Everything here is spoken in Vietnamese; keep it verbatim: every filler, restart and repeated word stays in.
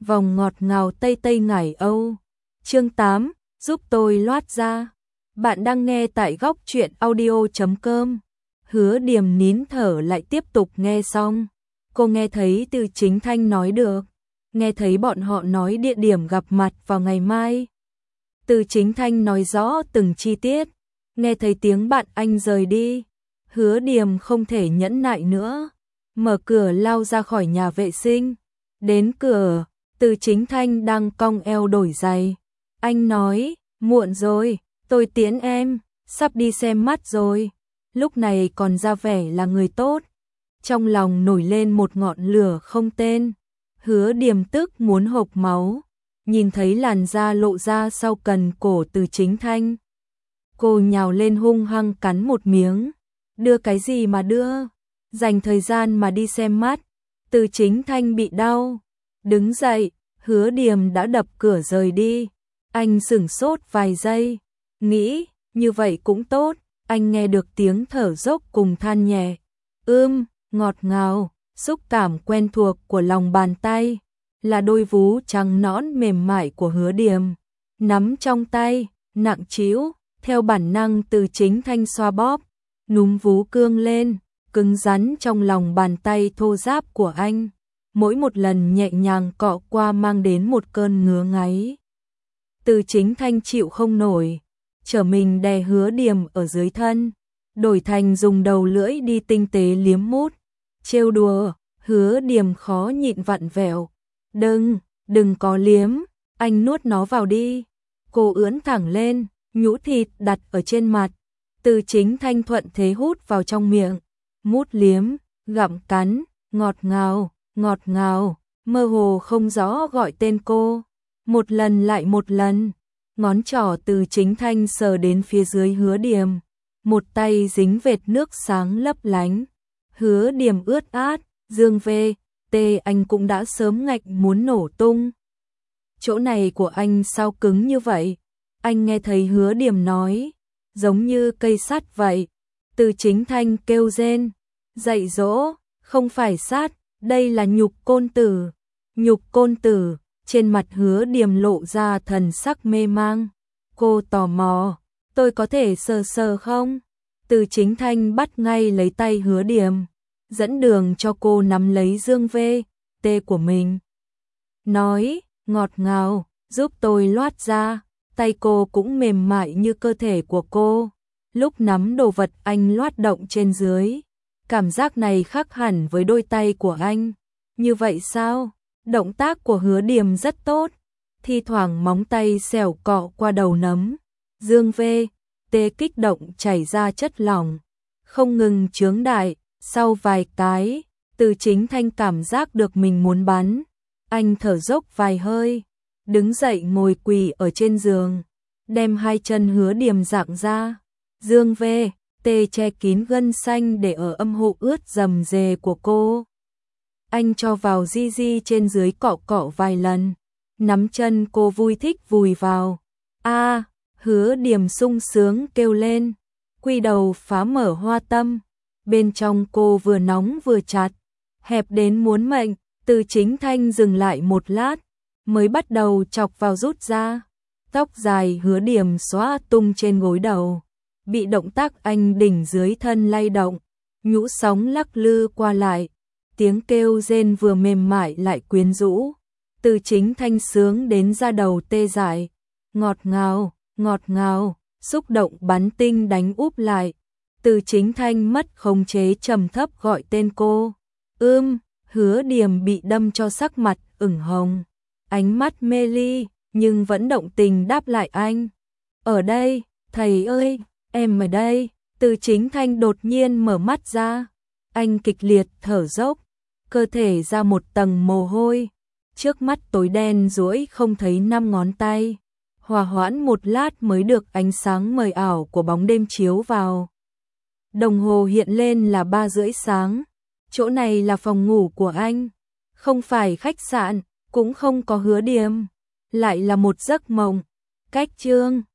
vòng ngọt ngào Tây Tây Ngải Âu. Chương tám, giúp tôi loát ra. Bạn đang nghe tại góc truyện audio chấm com. Hứa Điềm nín thở lại tiếp tục nghe xong. Cô nghe thấy Từ Chính Thanh nói được, nghe thấy bọn họ nói địa điểm gặp mặt vào ngày mai. Từ Chính Thanh nói rõ từng chi tiết, nghe thấy tiếng bạn anh rời đi. Hứa Điềm không thể nhẫn nại nữa, mở cửa lao ra khỏi nhà vệ sinh. Đến cửa, Từ Chính Thanh đang cong eo đổi giày. Anh nói, muộn rồi, tôi tiễn em, sắp đi xem mắt rồi. Lúc này còn ra vẻ là người tốt. Trong lòng nổi lên một ngọn lửa không tên. Hứa Điềm tức muốn hộc máu, nhìn thấy làn da lộ ra sau cần cổ Từ Chính Thanh. Cô nhào lên hung hăng cắn một miếng. Đưa cái gì mà đưa? Dành thời gian mà đi xem mắt. Từ Chính Thanh bị đau. Đứng dậy, Hứa Điềm đã đập cửa rời đi. Anh sửng sốt vài giây, nghĩ, như vậy cũng tốt. Anh nghe được tiếng thở dốc cùng than nhẹ. Ưm, ngọt ngào, xúc cảm quen thuộc của lòng bàn tay. Là đôi vú trắng nõn mềm mại của Hứa Điềm. Nắm trong tay, nặng trĩu, theo bản năng Từ Chính Thanh xoa bóp. Núm vú cương lên, cứng rắn trong lòng bàn tay thô ráp của anh. Mỗi một lần nhẹ nhàng cọ qua mang đến một cơn ngứa ngáy. Từ Chính Thanh chịu không nổi, trở mình đè Hứa Điềm ở dưới thân, đổi thành dùng đầu lưỡi đi tinh tế liếm mút. Trêu đùa, Hứa Điềm khó nhịn vặn vẹo. Đừng, đừng có liếm, anh nuốt nó vào đi. Cô ưỡn thẳng lên, nhũ thịt đặt ở trên mặt. Từ Chính Thanh thuận thế hút vào trong miệng, mút liếm, gặm cắn, ngọt ngào, ngọt ngào, mơ hồ không rõ gọi tên cô. Một lần lại một lần, ngón trỏ Từ Chính Thanh sờ đến phía dưới Hứa Điềm, một tay dính vệt nước sáng lấp lánh. Hứa Điềm ướt át, dương vê, tê anh cũng đã sớm ngạch muốn nổ tung. Chỗ này của anh sao cứng như vậy? Anh nghe thấy Hứa Điềm nói, giống như cây sắt vậy. Từ Chính Thanh kêu rên, dạy dỗ, không phải sắt, đây là nhục côn tử. Nhục côn tử. Trên mặt Hứa Điềm lộ ra thần sắc mê mang. Cô tò mò, tôi có thể sờ sờ không? Từ Chính Thanh bắt ngay lấy tay Hứa Điềm, dẫn đường cho cô nắm lấy dương vê, tê của mình. Nói, ngọt ngào, giúp tôi loát ra. Tay cô cũng mềm mại như cơ thể của cô. Lúc nắm đồ vật anh loát động trên dưới. Cảm giác này khác hẳn với đôi tay của anh. Như vậy sao? Động tác của Hứa Điềm rất tốt. Thi thoảng móng tay xẻo cọ qua đầu nấm. Dương vê, tê kích động chảy ra chất lỏng. Không ngừng chướng đại. Sau vài cái, Từ Chính Thanh cảm giác được mình muốn bắn. Anh thở dốc vài hơi, đứng dậy ngồi quỳ ở trên giường, đem hai chân Hứa Điềm dạng ra. Dương vê, tê che kín gân xanh để ở âm hộ ướt rầm rề của cô. Anh cho vào di di trên dưới cọ cọ vài lần, nắm chân cô vui thích vùi vào. A, à, Hứa Điềm sung sướng kêu lên, quy đầu phá mở hoa tâm. Bên trong cô vừa nóng vừa chặt, hẹp đến muốn mệnh. Từ Chính Thanh dừng lại một lát, mới bắt đầu chọc vào rút ra. Tóc dài Hứa Điềm xóa tung trên gối đầu, bị động tác anh đỉnh dưới thân lay động, nhũ sóng lắc lư qua lại. Tiếng kêu rên vừa mềm mại lại quyến rũ. Từ Chính Thanh sướng đến da đầu tê dại. Ngọt ngào, ngọt ngào, xúc động bắn tinh đánh úp lại. Từ Chính Thanh mất khống chế trầm thấp gọi tên cô. Ưm, Hứa Điềm bị đâm cho sắc mặt ửng hồng, ánh mắt mê ly, nhưng vẫn động tình đáp lại anh. Ở đây, thầy ơi, em ở đây. Từ Chính Thanh đột nhiên mở mắt ra. Anh kịch liệt thở dốc, cơ thể ra một tầng mồ hôi. Trước mắt tối đen duỗi không thấy năm ngón tay. Hòa hoãn một lát mới được ánh sáng mờ ảo của bóng đêm chiếu vào. Đồng hồ hiện lên là ba rưỡi sáng. Chỗ này là phòng ngủ của anh, không phải khách sạn, cũng không có Hứa Điềm, lại là một giấc mộng. Cách chương